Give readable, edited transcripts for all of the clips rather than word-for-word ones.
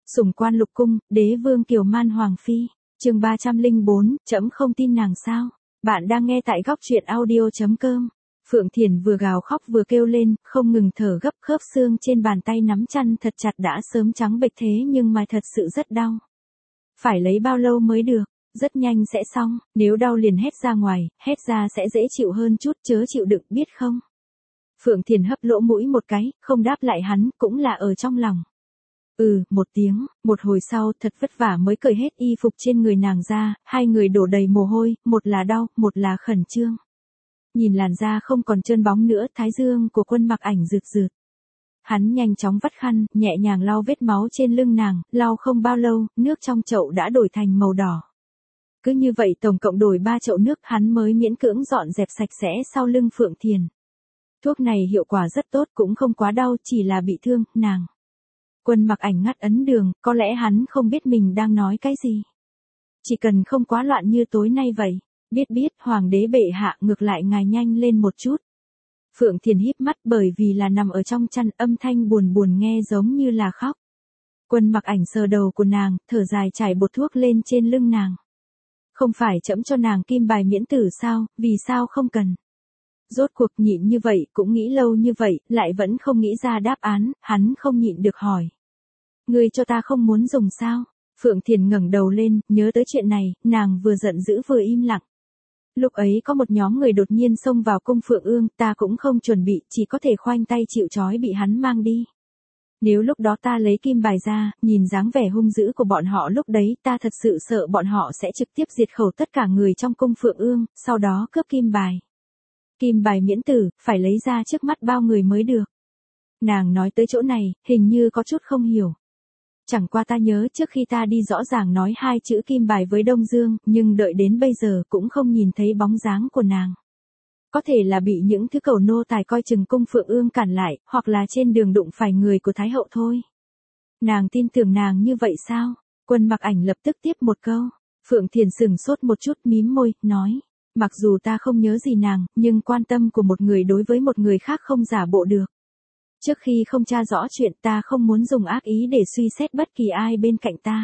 Sủng quan lục cung, đế vương Kiều Man Hoàng Phi. Chương 304, trẫm không tin nàng sao? Bạn đang nghe tại góc truyện audio.com. Phượng Thiền vừa gào khóc vừa kêu lên, không ngừng thở gấp, khớp xương trên bàn tay nắm chăn thật chặt đã sớm trắng bệch thế nhưng mà thật sự rất đau. Phải lấy bao lâu mới được? Rất nhanh sẽ xong, nếu đau liền hét ra ngoài, hét ra sẽ dễ chịu hơn chút, chớ chịu đựng biết không? Phượng Thiền hấp lỗ mũi một cái, không đáp lại hắn, cũng là ở trong lòng. Một tiếng, một hồi sau thật vất vả mới cởi hết y phục trên người nàng ra, hai người đổ đầy mồ hôi, một là đau, một là khẩn trương. Nhìn làn da không còn trơn bóng nữa, thái dương của Quân Mặc Ảnh rực rực. Hắn nhanh chóng vắt khăn, nhẹ nhàng lau vết máu trên lưng nàng, lau không bao lâu, nước trong chậu đã đổi thành màu đỏ. Cứ như vậy tổng cộng đổi 3 chậu nước, hắn mới miễn cưỡng dọn dẹp sạch sẽ sau lưng Phượng Thiền. Thuốc này hiệu quả rất tốt, cũng không quá đau, chỉ là bị thương, nàng. Quân Mặc Ảnh ngắt ấn đường, có lẽ hắn không biết mình đang nói cái gì. Chỉ cần không quá loạn như tối nay vậy. Biết, hoàng đế bệ hạ, ngược lại ngài nhanh lên một chút. Phượng Thiền híp mắt, bởi vì là nằm ở trong chăn, âm thanh buồn buồn nghe giống như là khóc. Quân Mặc Ảnh sờ đầu của nàng, thở dài trải bột thuốc lên trên lưng nàng. Không phải trẫm cho nàng kim bài miễn tử sao, vì sao không cần? Rốt cuộc nhịn như vậy, cũng nghĩ lâu như vậy, lại vẫn không nghĩ ra đáp án, hắn không nhịn được hỏi. Ngươi cho ta không muốn dùng sao? Phượng Thiền ngẩng đầu lên, nhớ tới chuyện này, nàng vừa giận dữ vừa im lặng. Lúc ấy có một nhóm người đột nhiên xông vào cung Phượng Ương, ta cũng không chuẩn bị, chỉ có thể khoanh tay chịu trói bị hắn mang đi. Nếu lúc đó ta lấy kim bài ra, nhìn dáng vẻ hung dữ của bọn họ lúc đấy, ta thật sự sợ bọn họ sẽ trực tiếp diệt khẩu tất cả người trong cung Phượng Ương, sau đó cướp kim bài. Kim bài miễn tử, phải lấy ra trước mắt bao người mới được. Nàng nói tới chỗ này, hình như có chút không hiểu. Chẳng qua ta nhớ trước khi ta đi rõ ràng nói 2 chữ kim bài với Đông Dương, nhưng đợi đến bây giờ cũng không nhìn thấy bóng dáng của nàng. Có thể là bị những thứ cầu nô tài coi chừng cung Phượng Ương cản lại, hoặc là trên đường đụng phải người của Thái hậu thôi. Nàng tin tưởng nàng như vậy sao? Quân Mặc Ảnh lập tức tiếp một câu. Phượng Thiền sửng sốt một chút, mím môi, nói. Mặc dù ta không nhớ gì nàng, nhưng quan tâm của một người đối với một người khác không giả bộ được. Trước khi không tra rõ chuyện, ta không muốn dùng ác ý để suy xét bất kỳ ai bên cạnh ta.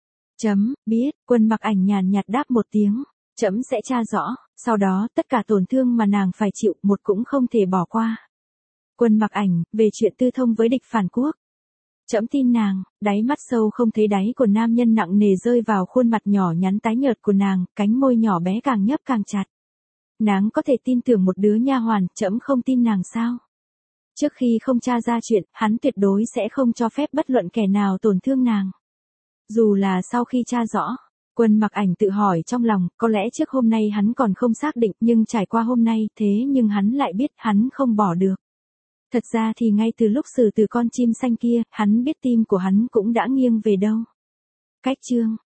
Biết, Quân Mặc Ảnh nhàn nhạt đáp một tiếng. Trẫm sẽ tra rõ, sau đó tất cả tổn thương mà nàng phải chịu, một cũng không thể bỏ qua. Quân Mặc Ảnh, về chuyện tư thông với địch phản quốc. Trẫm tin nàng. Đáy mắt sâu không thấy đáy của nam nhân nặng nề rơi vào khuôn mặt nhỏ nhắn tái nhợt của nàng, cánh môi nhỏ bé càng nhấp càng chặt. Nàng có thể tin tưởng một đứa nha hoàn, trẫm không tin nàng sao? Trước khi không tra ra chuyện, hắn tuyệt đối sẽ không cho phép bất luận kẻ nào tổn thương nàng. Dù là sau khi tra rõ, Quân Mặc Ảnh tự hỏi trong lòng, có lẽ trước hôm nay hắn còn không xác định, nhưng trải qua hôm nay, thế nhưng hắn lại biết hắn không bỏ được. Thật ra thì ngay từ lúc xử từ con chim xanh kia, hắn biết tim của hắn cũng đã nghiêng về đâu. Cách chương